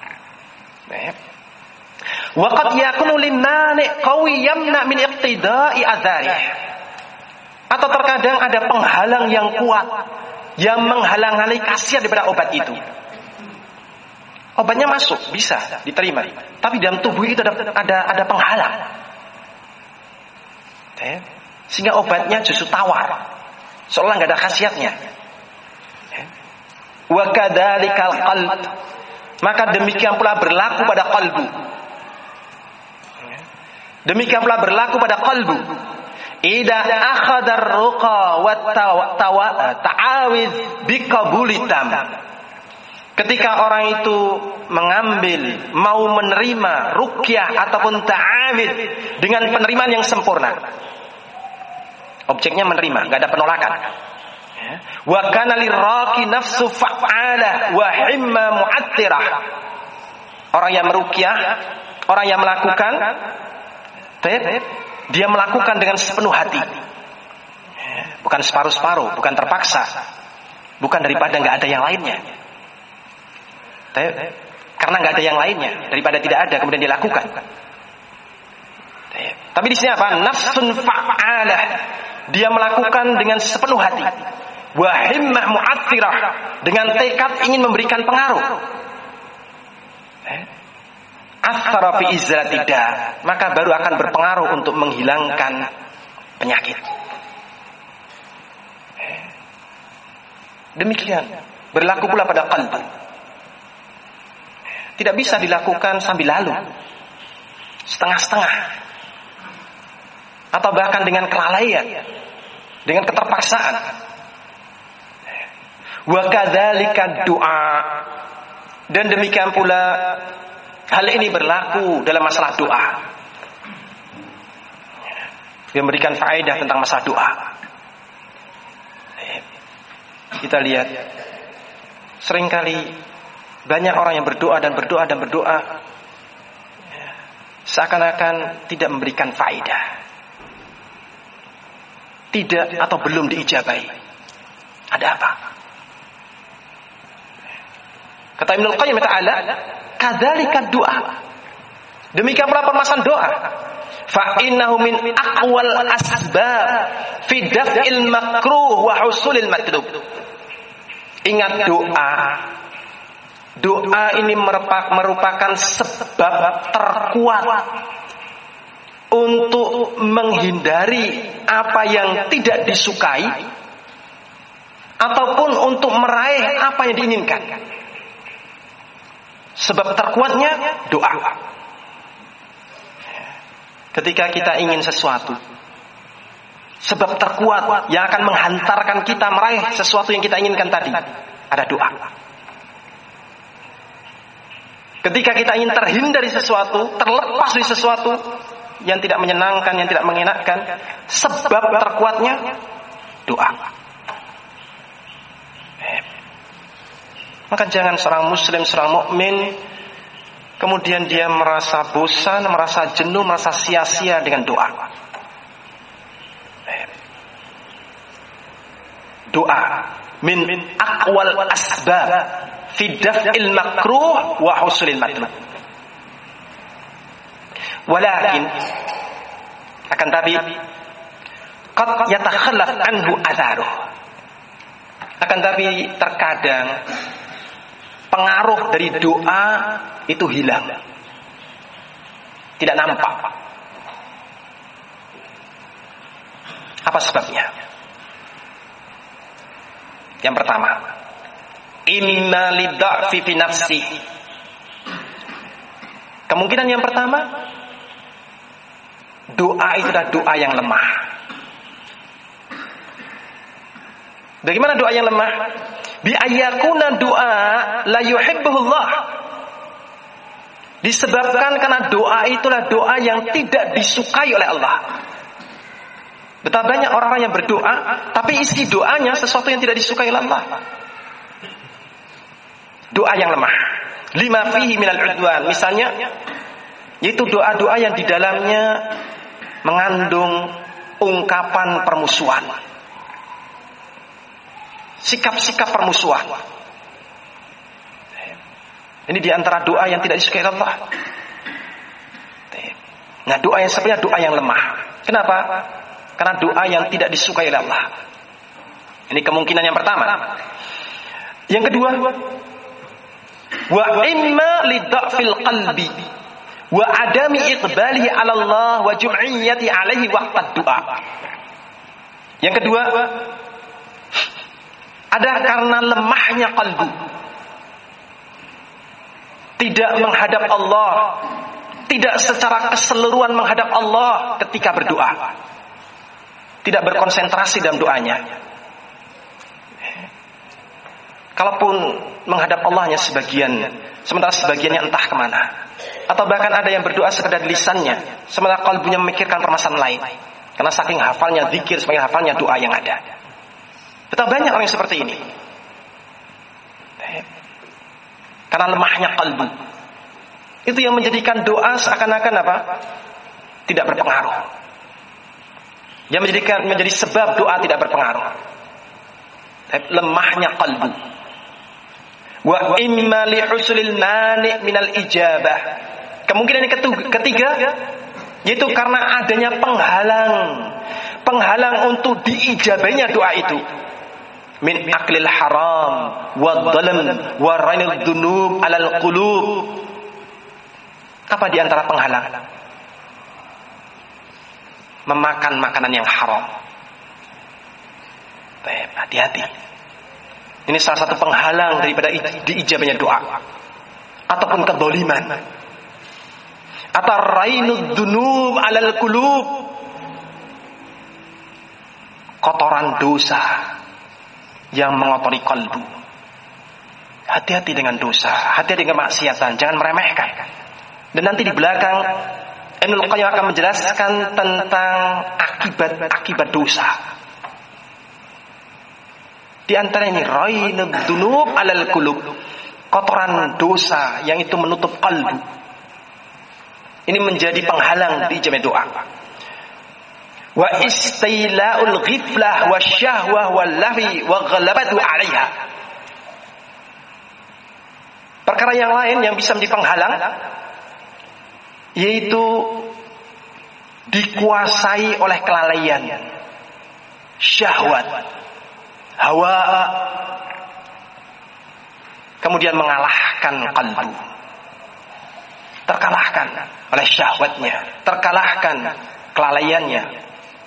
Wa qad yakunu limani qawi yamna min iqtida'i adzarih. Atau terkadang ada penghalang yang kuat yang menghalang-halangi khasiat daripada obat itu. Obatnya masuk, bisa diterima, tapi dalam tubuh itu ada penghalang, sehingga obatnya justru tawar, seolah nggak ada khasiatnya. Wa kadzalikal qalb, maka demikian pula berlaku pada qalbu. Demikian pula berlaku pada qalbu. Idza akhadar ruqa wa ta'awiz biqabulitam, ketika orang itu mengambil, mau menerima ruqyah ataupun ta'awid dengan penerimaan yang sempurna, objeknya menerima, nggak ada penolakan. Wa kana lirraqi nafsu fa'ala wa himma mu'attirah, orang yang meruqyah, orang yang melakukan, dia melakukan dengan sepenuh hati, bukan separuh-separuh, bukan terpaksa, bukan daripada nggak ada yang lainnya. Karena nggak ada yang lainnya, daripada tidak ada kemudian dilakukan. Tapi di sini apa? Nafsun fa'alah, dia melakukan dengan sepenuh hati. Wa himmah mu'attirah, dengan tekad ingin memberikan pengaruh. Athara fi izratida, maka baru akan berpengaruh untuk menghilangkan penyakit. Demikian berlaku pula pada qalbi. Tidak bisa dilakukan sambil lalu, setengah-setengah, atau bahkan dengan kelalaian, dengan keterpaksaan. Wa kadzalika du'a, dan demikian pula hal ini berlaku dalam masalah doa. Dia memberikan faedah tentang masalah doa. Kita lihat seringkali banyak orang yang berdoa dan berdoa dan berdoa, seakan-akan tidak memberikan faedah, tidak atau belum diijabahi. Ada apa? Kata Ibnu Qayyim ta'ala, kadzalika doa, demikian pula permasalahan doa. Fa innahu min aqwal asbab fi daf'il makruh wa husulil matlub. Ingat, doa ini merupakan sebab terkuat untuk menghindari apa yang tidak disukai ataupun untuk meraih apa yang diinginkan. Sebab terkuatnya doa. ketika kita ingin sesuatu, sebab terkuat yang akan menghantarkan kita meraih sesuatu yang kita inginkan tadi, ada doa. Ketika kita ingin terhindar dari sesuatu, terlepas dari sesuatu yang tidak menyenangkan, yang tidak mengenakkan, sebab terkuatnya doa. Maka jangan seorang muslim, seorang mukmin kemudian dia merasa bosan, merasa jenuh, merasa sia-sia dengan doa. Doa min aqwal asbab fi daf'il makruh wa husulil matlub. Walakin akan tapi qad yatakhallaf anhu atharuh. Akan tapi terkadang pengaruh dari doa itu hilang, tidak nampak. Apa sebabnya? Yang pertama, inna lidha'fi fi nafsi. Kemungkinan yang pertama, doa itu adalah doa yang lemah. Bagaimana doa yang lemah? Bi ayyakuna doa la yuhibbuhullah. Disebabkan karena doa itulah doa yang tidak disukai oleh Allah. Betapa banyak orang-orang yang berdoa tapi isi doanya sesuatu yang tidak disukai oleh Allah. Doa yang lemah. Lima fihi minal udwan. Misalnya yaitu doa-doa yang di dalamnya mengandung ungkapan permusuhan. Sikap-sikap permusuhan. Ini diantara doa yang tidak disukai Allah. Nah, doa yang sebenarnya doa yang lemah. Kenapa? Karena doa yang tidak disukai oleh Allah. Ini kemungkinan yang pertama. Yang kedua, wa imma lidha'fil qalbi wa adami iqbalihi 'ala Allah wa jum'iyyati 'alaihi waqtad du'a. Yang kedua, ada karena lemahnya kalbu, tidak menghadap Allah, tidak secara keseluruhan menghadap Allah ketika berdoa, tidak berkonsentrasi dalam doanya. Kalaupun menghadap Allah hanya sebagian, sementara sebagiannya entah kemana, atau bahkan ada yang berdoa sekedar lisannya, sementara kalbunya memikirkan permasalahan lain, karena saking hafalnya zikir, saking hafalnya doa yang ada. Betapa banyak orang yang seperti ini. Karena lemahnya kalbu. Itu yang menjadikan doa seakan-akan apa? Tidak berpengaruh. Yang menjadi sebab doa tidak berpengaruh. Lemahnya kalbu. Wa imma li husulil mani' minal ijabah. Kemungkinan yang ketiga yaitu karena adanya penghalang untuk diijabahnya doa itu. Min aklil haram wa dhalam wa rainil dunub alal qulub. Apa di antara penghalang? Memakan makanan yang haram. Hati-hati. Ini salah satu penghalang daripada diijabahnya doa. Ataupun kedzaliman. Atau rainul dunub alal qulub. Kotoran dosa yang mengotori kalbu. Hati-hati dengan dosa, hati-hati dengan maksiatan, jangan meremehkan. Dan nanti di belakang Ibnul Qayyim akan menjelaskan tentang akibat dosa. Di antara ini rainud dunub alal qulub, kotoran dosa yang itu menutup kalbu. Ini menjadi penghalang di ijabah doa. Wa istilaul ghiflah wa syahwah wal lahwi wa ghalabatu 'alaiha. Perkara yang lain yang bisa menjadi penghalang yaitu dikuasai oleh kelalaian, syahwat, hawa, kemudian mengalahkan kalbu, terkalahkan oleh syahwatnya, terkalahkan kelalaiannya.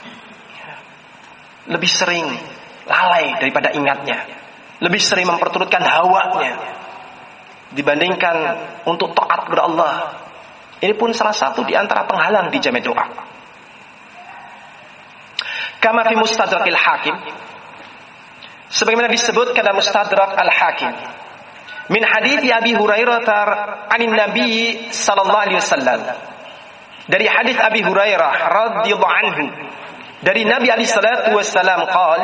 Lebih sering lalai daripada ingatnya, lebih sering memperturutkan hawanya dibandingkan untuk taat kepada Allah, Ini pun salah satu di antara penghalang dijabah doa. Kama fi Mustadrakil Hakim, sebagaimana disebutkan dalam Mustadrak Al-Hakim, min hadithi Abi Hurairah anin Nabi sallallahu alaihi wasallam, dari hadis Abi Hurairah radhiyallahu anhu, dari Nabi alaihi salatu wasallam qaal,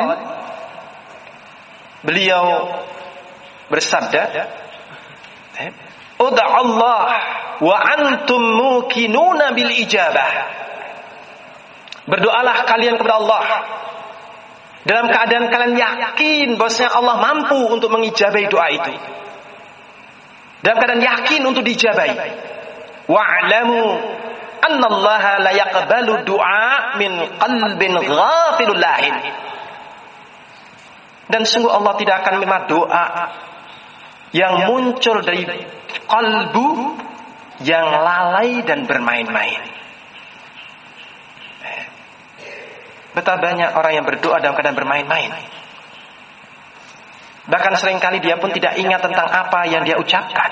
beliau bersabda, Uda Allah wa antum muqinuna bil ijabah. Berdoalah kalian kepada Allah dalam keadaan kalian yakin bahwasanya Allah mampu untuk mengijabahi doa itu. Dalam keadaan yakin untuk dijabahi. Wa'lamu annallaha la yaqbalu du'a min qalbin ghafilul lahin. Dan sungguh Allah tidak akan menerima doa yang muncul dari kalbu yang lalai dan bermain-main. Betapa banyak orang yang berdoa dalam keadaan bermain-main. Bahkan seringkali dia pun tidak ingat tentang apa yang dia ucapkan.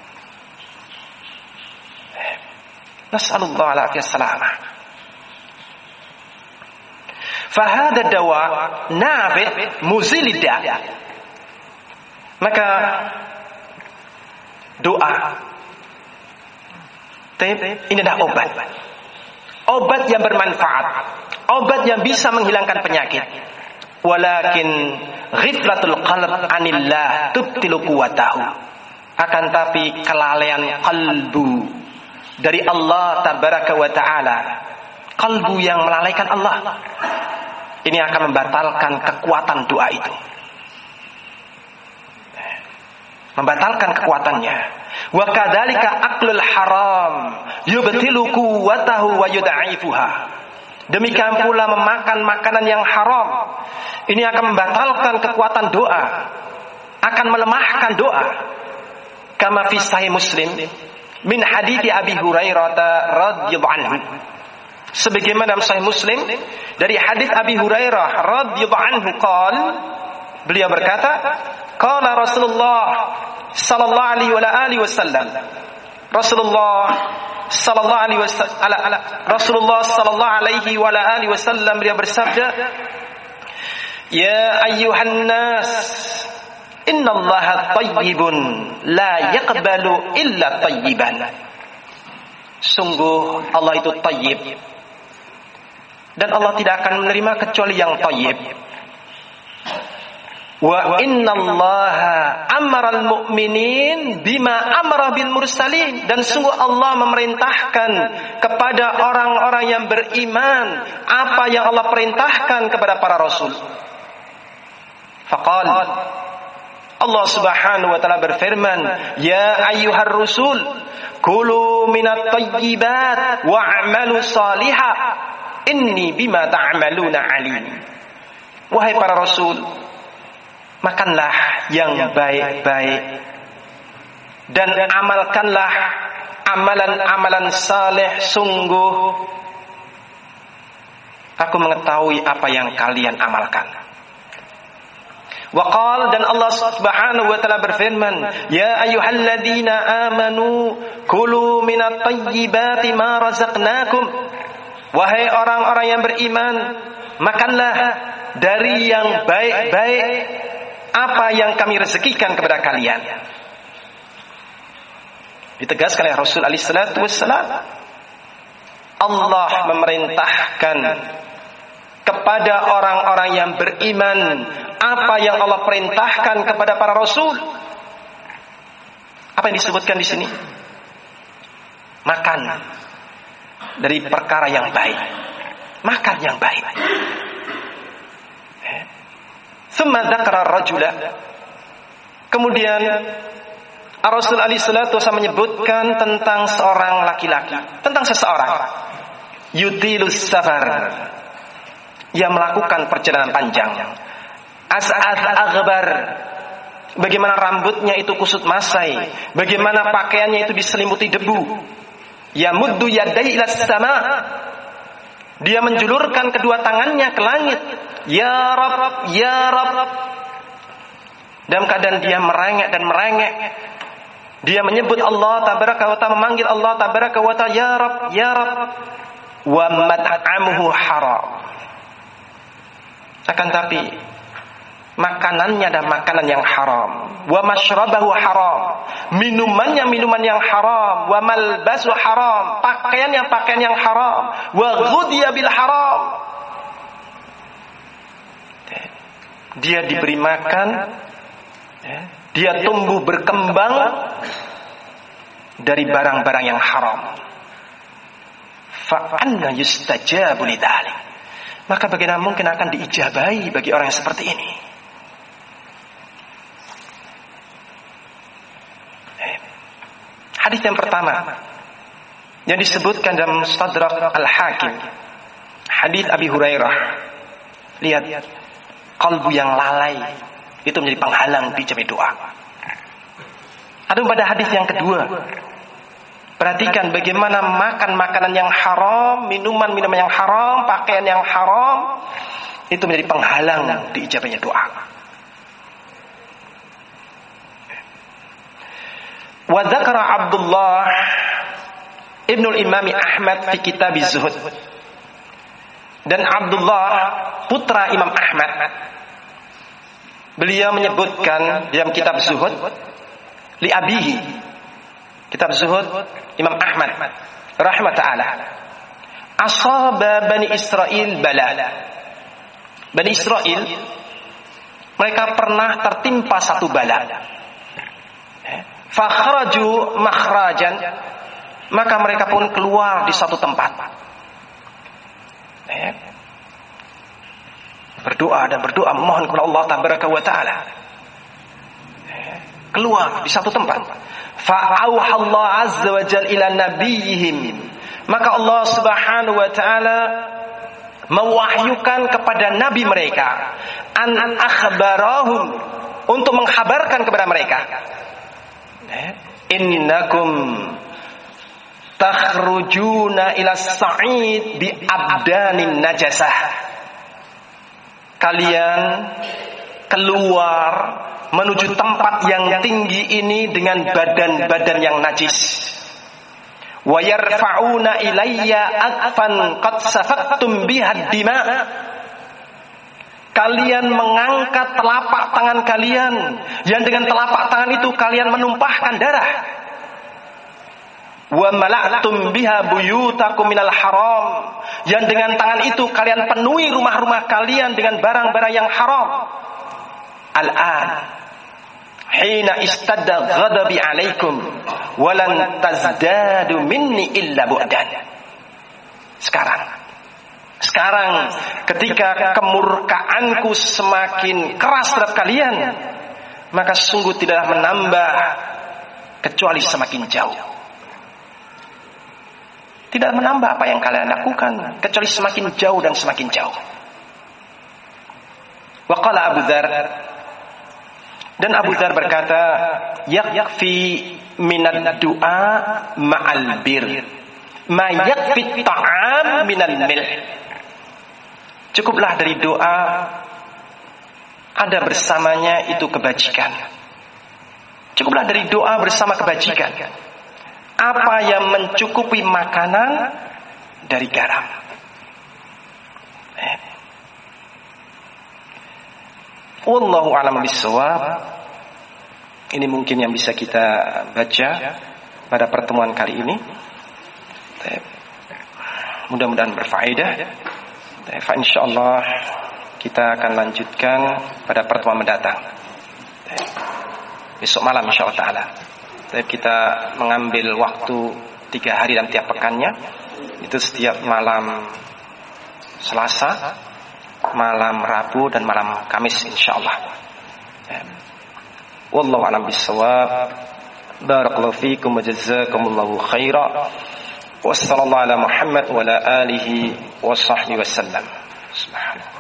Nas'alullah alaihi salamah. Fahada dawa nafi' muzilida. Maka doa ini adalah obat. Obat yang bermanfaat. Obat yang bisa menghilangkan penyakit. Walakin ghiflatul qalb anillah tubtilu quwwatahu. Akan tapi kelalaian kalbu dari Allah tabaraka wa taala, kalbu yang melalaikan Allah, ini akan membatalkan kekuatan doa itu. Membatalkan kekuatannya. Wa kadzalika aklul haram yubtilu quwwatahu wa yudha'ifuha. Demikian pula memakan makanan yang haram, ini akan membatalkan kekuatan doa, akan melemahkan doa. Kama fi sahih Muslim min hadithi Abi Hurairah radhiyallahu anhu. Sebagaimana dalam sahih Muslim dari hadis Abi Hurairah radhiyallahu anhu qala, beliau berkata, qala Rasulullah sallallahu alaihi wasallam, Rasulullah sallallahu alaihi wasallam beliau bersabda, ya ayyuhan nas innallaha thayyibun la yaqbalu illa thayyiban. Sungguh Allah itu thayyib dan Allah tidak akan menerima kecuali yang thayyib. Wa innallaha amaral mu'minin bima amara bil mursalin. Dan sungguh Allah memerintahkan kepada orang-orang yang beriman apa yang Allah perintahkan kepada para rasul. Faqal, Allah subhanahu wa ta'ala berfirman, ya ayyuhar rusul kulu minat tayyibat wa'amalu salihah inni bima ta'amaluna alim. Wahai para rasul, makanlah yang baik-baik dan amalkanlah amalan-amalan saleh. Sungguh aku mengetahui apa yang kalian amalkan. Waqal, dan Allah subhanahu wa ta'ala berfirman, ya ayyuhalladzina amanu kulu minat tayyibati ma razaqnakum. Wahai orang-orang yang beriman, makanlah dari yang baik-baik apa yang kami rezekikan kepada kalian. Ditegaskan oleh Rasul alaihi salatu wassalam, Allah memerintahkan kepada orang-orang yang beriman apa yang Allah perintahkan kepada para rasul. Apa yang disebutkan di sini? Makan dari perkara yang baik. Makan yang baik. Tsumma dzakara ar-rajula. Kemudian Rasul alaihi salatu wasallam menyebutkan tentang seorang laki-laki, tentang seseorang yutilus safar, yang melakukan perjalanan panjang. As'ath aghbar, bagaimana rambutnya itu kusut masai, bagaimana pakaiannya itu diselimuti debu. Yamuddu yadayhi ilas sama, dia menjulurkan kedua tangannya ke langit. Ya Rabb, ya Rabb. Dalam keadaan dia merengek dan merengek. Dia menyebut Allah tabaraka wa ta'ala, memanggil Allah tabaraka wa ta'ala, ya Rabb, ya Rabb. Wa mat'amuhu haram. Akan tapi makanannya adalah makanan yang haram. Wa mashrabahu haram. Minumannya minuman yang haram. Wa malbasu haram. Pakaiannya pakaian yang haram. Wa ghudhiya bil haram. Dia diberi makan, dia tumbuh berkembang dari barang-barang yang haram. Fa anna yustajabu lidzalik. Maka bagaimana mungkin akan diijabahi bagi orang yang seperti ini? Hadis yang pertama yang disebutkan dalam Mustadrak Al-Hakim, hadis Abi Hurairah. Lihat, kalbu yang lalai itu menjadi penghalang dijabah doa. Ada pada hadis yang kedua, perhatikan bagaimana makan makanan yang haram, minuman yang haram, pakaian yang haram itu menjadi penghalang diijabahnya doa. Wa dzakara Abdullah Ibnul Imam Ahmad fi Kitab Az-Zuhud. Dan Abdullah putra Imam Ahmad, beliau menyebutkan dalam kitab Zuhud li abihi, kitab Zuhud Imam Ahmad rahimah ta'ala, asaba Bani Israel bala. Bani Israel mereka pernah tertimpa satu bala. Fakhraju makhrajan, maka mereka pun keluar di satu tempat. Berdoa dan berdoa memohon kepada Allah tabaraka wa ta'ala. Keluar di satu tempat. Fa'auha Allah azza wa jalla ila nabiyihim, maka Allah subhanahu wa ta'ala mewahyukan kepada nabi mereka, an akhbarahum, untuk menghabarkan kepada mereka, innakum takhrujuna ila sa'id bi abdanin najasah. Kalian keluar menuju tempat yang tinggi ini dengan badan-badan yang najis. Wa yarfa'una ilayya atfan qad safattum biha dima. Kalian mengangkat telapak tangan kalian yang dengan telapak tangan itu kalian menumpahkan darah. Wa mala'tum biha buyutakum minal haram, yang dengan tangan itu kalian penuhi rumah-rumah kalian dengan barang-barang yang haram. Al-an hina istadda ghadabi alaikum walan tazdadu minni illa bu'dan. Sekarang ketika kemurkaanku semakin keras terhadap kalian, maka sungguh tidaklah menambah kecuali semakin jauh. Tidak menambah apa yang kalian lakukan kecuali semakin jauh dan semakin jauh. Wa qala Abu Dzar, dan Abu Dzar berkata, yakfi minad du'a ma'al bir ma yakfi ta'am minal milh. Cukuplah dari doa ada bersamanya itu kebajikan. Cukuplah dari doa bersama kebajikan apa yang mencukupi makanan dari garam. Wallahu a'lam bishawab. Ini mungkin yang bisa kita baca pada pertemuan kali ini. Mudah-mudahan berfaedah. Insyaallah kita akan lanjutkan pada pertemuan mendatang. Besok malam insyaallah taala. Kita mengambil waktu 3 hari dalam tiap pekannya. Itu setiap malam Selasa, malam Rabu, dan malam Kamis insyaallah. Wallahu a'lam bishawab. Barakallahu fiikum wa jazakumullahu khairan. Wassallallahu ala Muhammad wa ala alihi wa sahbihi wasallam. Subhanallah.